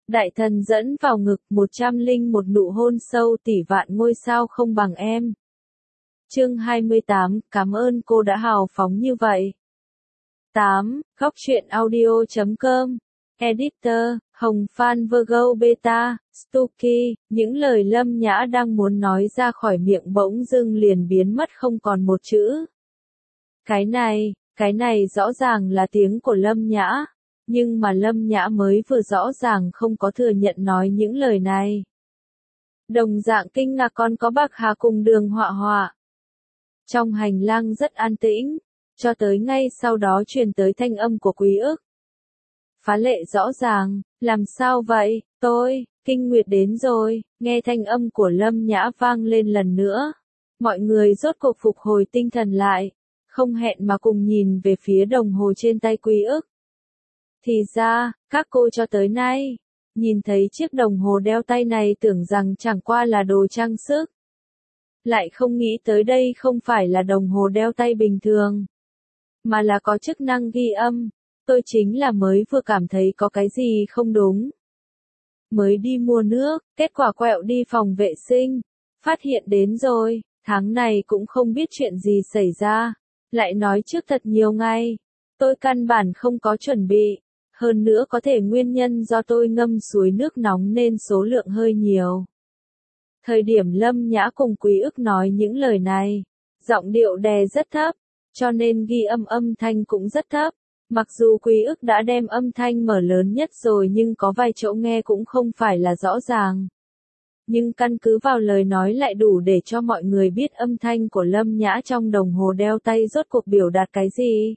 Đại thần dẫn vào ngực 101 nụ hôn sâu tỷ vạn ngôi sao không bằng em. Chương 28, cảm ơn cô đã hào phóng như vậy. 8. Góc truyện audio.com. Editor, Hồng Phan Virgo Beta, Stucky, những lời Lâm Nhã đang muốn nói ra khỏi miệng bỗng dưng liền biến mất không còn một chữ. Cái này rõ ràng là tiếng của Lâm Nhã, nhưng mà Lâm Nhã mới vừa rõ ràng không có thừa nhận nói những lời này. Đồng dạng kinh ngạc còn có Bạc Hà cùng Đường Họa Họa. Trong hành lang rất an tĩnh, cho tới ngay sau đó truyền tới thanh âm của Quý Ức. Phá lệ rõ ràng, làm sao vậy, Kinh Nguyệt đến rồi, nghe thanh âm của Lâm Nhã vang lên lần nữa. Mọi người rốt cuộc phục hồi tinh thần lại, không hẹn mà cùng nhìn về phía đồng hồ trên tay Quý Ức. Thì ra, các cô cho tới nay, nhìn thấy chiếc đồng hồ đeo tay này tưởng rằng chẳng qua là đồ trang sức. Lại không nghĩ tới đây không phải là đồng hồ đeo tay bình thường, mà là có chức năng ghi âm. Tôi chính là mới vừa cảm thấy có cái gì không đúng. Mới đi mua nước, kết quả quẹo đi phòng vệ sinh, phát hiện đến rồi, tháng này cũng không biết chuyện gì xảy ra, lại nói trước thật nhiều ngày. Tôi căn bản không có chuẩn bị, hơn nữa có thể nguyên nhân do tôi ngâm suối nước nóng nên số lượng hơi nhiều. Thời điểm Lâm Nhã cùng Quý Ức nói những lời này, giọng điệu đè rất thấp, cho nên ghi âm thanh cũng rất thấp. Mặc dù Quý Ức đã đem âm thanh mở lớn nhất rồi nhưng có vài chỗ nghe cũng không phải là rõ ràng. Nhưng căn cứ vào lời nói lại đủ để cho mọi người biết âm thanh của Lâm Nhã trong đồng hồ đeo tay rốt cuộc biểu đạt cái gì.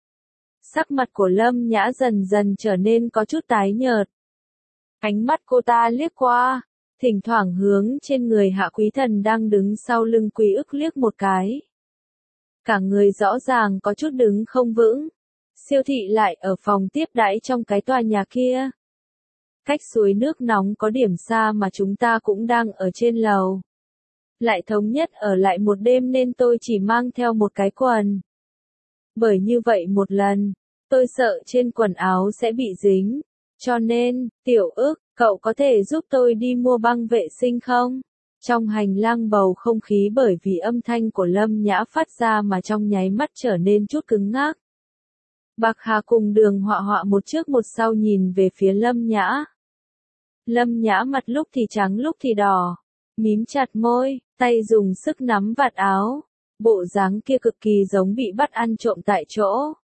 Sắc mặt của Lâm Nhã dần dần trở nên có chút tái nhợt. Ánh mắt cô ta liếc qua, thỉnh thoảng hướng trên người Hạ Quý Thần đang đứng sau lưng Quý Ức liếc một cái. Cả người rõ ràng có chút đứng không vững. Siêu thị lại ở phòng tiếp đãi trong cái tòa nhà kia. Cách suối nước nóng có điểm xa mà chúng ta cũng đang ở trên lầu. Lại thống nhất ở lại một đêm nên tôi chỉ mang theo một cái quần. Bởi như vậy một lần, tôi sợ trên quần áo sẽ bị dính. Cho nên, Tiểu Ức, cậu có thể giúp tôi đi mua băng vệ sinh không? Trong hành lang bầu không khí bởi vì âm thanh của Lâm Nhã phát ra mà trong nháy mắt trở nên chút cứng ngắc. Bạc Hà cùng Đường Họa Họa một trước một sau nhìn về phía Lâm Nhã. Lâm Nhã mặt lúc thì trắng lúc thì đỏ, mím chặt môi, tay dùng sức nắm vạt áo, bộ dáng kia cực kỳ giống bị bắt ăn trộm tại chỗ.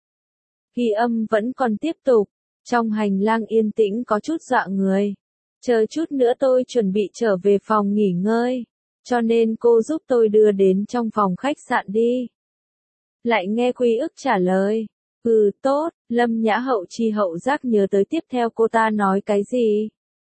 Ghi âm vẫn còn tiếp tục, trong hành lang yên tĩnh có chút dọa người. Chờ chút nữa tôi chuẩn bị trở về phòng nghỉ ngơi, cho nên cô giúp tôi đưa đến trong phòng khách sạn đi. Lại nghe Quý Ức trả lời. Tốt, Lâm Nhã hậu chi hậu giác nhớ tới tiếp theo cô ta nói cái gì.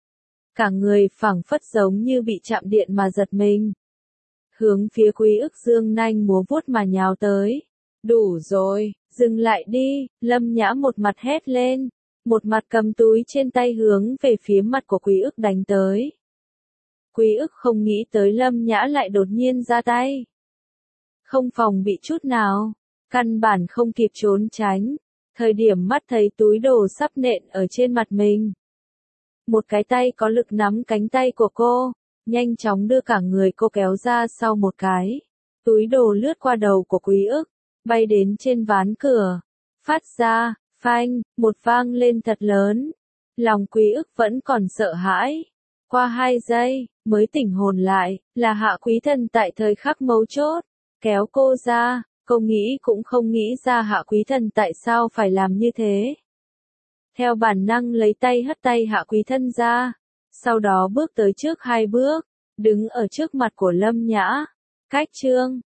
Cả người phảng phất giống như bị chạm điện mà giật mình. Hướng phía Quý Ức dương nanh múa vuốt mà nhào tới. Đủ rồi, dừng lại đi, Lâm Nhã một mặt hét lên, một mặt cầm túi trên tay hướng về phía mặt của Quý Ức đánh tới. Quý Ức không nghĩ tới Lâm Nhã lại đột nhiên ra tay. Không phòng bị chút nào. Căn bản không kịp trốn tránh, thời điểm mắt thấy túi đồ sắp nện ở trên mặt mình. Một cái tay có lực nắm cánh tay của cô, nhanh chóng đưa cả người cô kéo ra sau một cái. Túi đồ lướt qua đầu của Quý Ức, bay đến trên ván cửa, phát ra, phanh, một vang lên thật lớn. Lòng Quý Ức vẫn còn sợ hãi. Qua 2 giây, mới tỉnh hồn lại, là Hạ Quý Thần tại thời khắc mấu chốt, kéo cô ra. Cô nghĩ cũng không nghĩ ra Hạ Quý Thần tại sao phải làm như thế. Theo bản năng lấy tay hất tay Hạ Quý Thần ra, sau đó bước tới trước 2 bước, đứng ở trước mặt của Lâm Nhã. Cách chương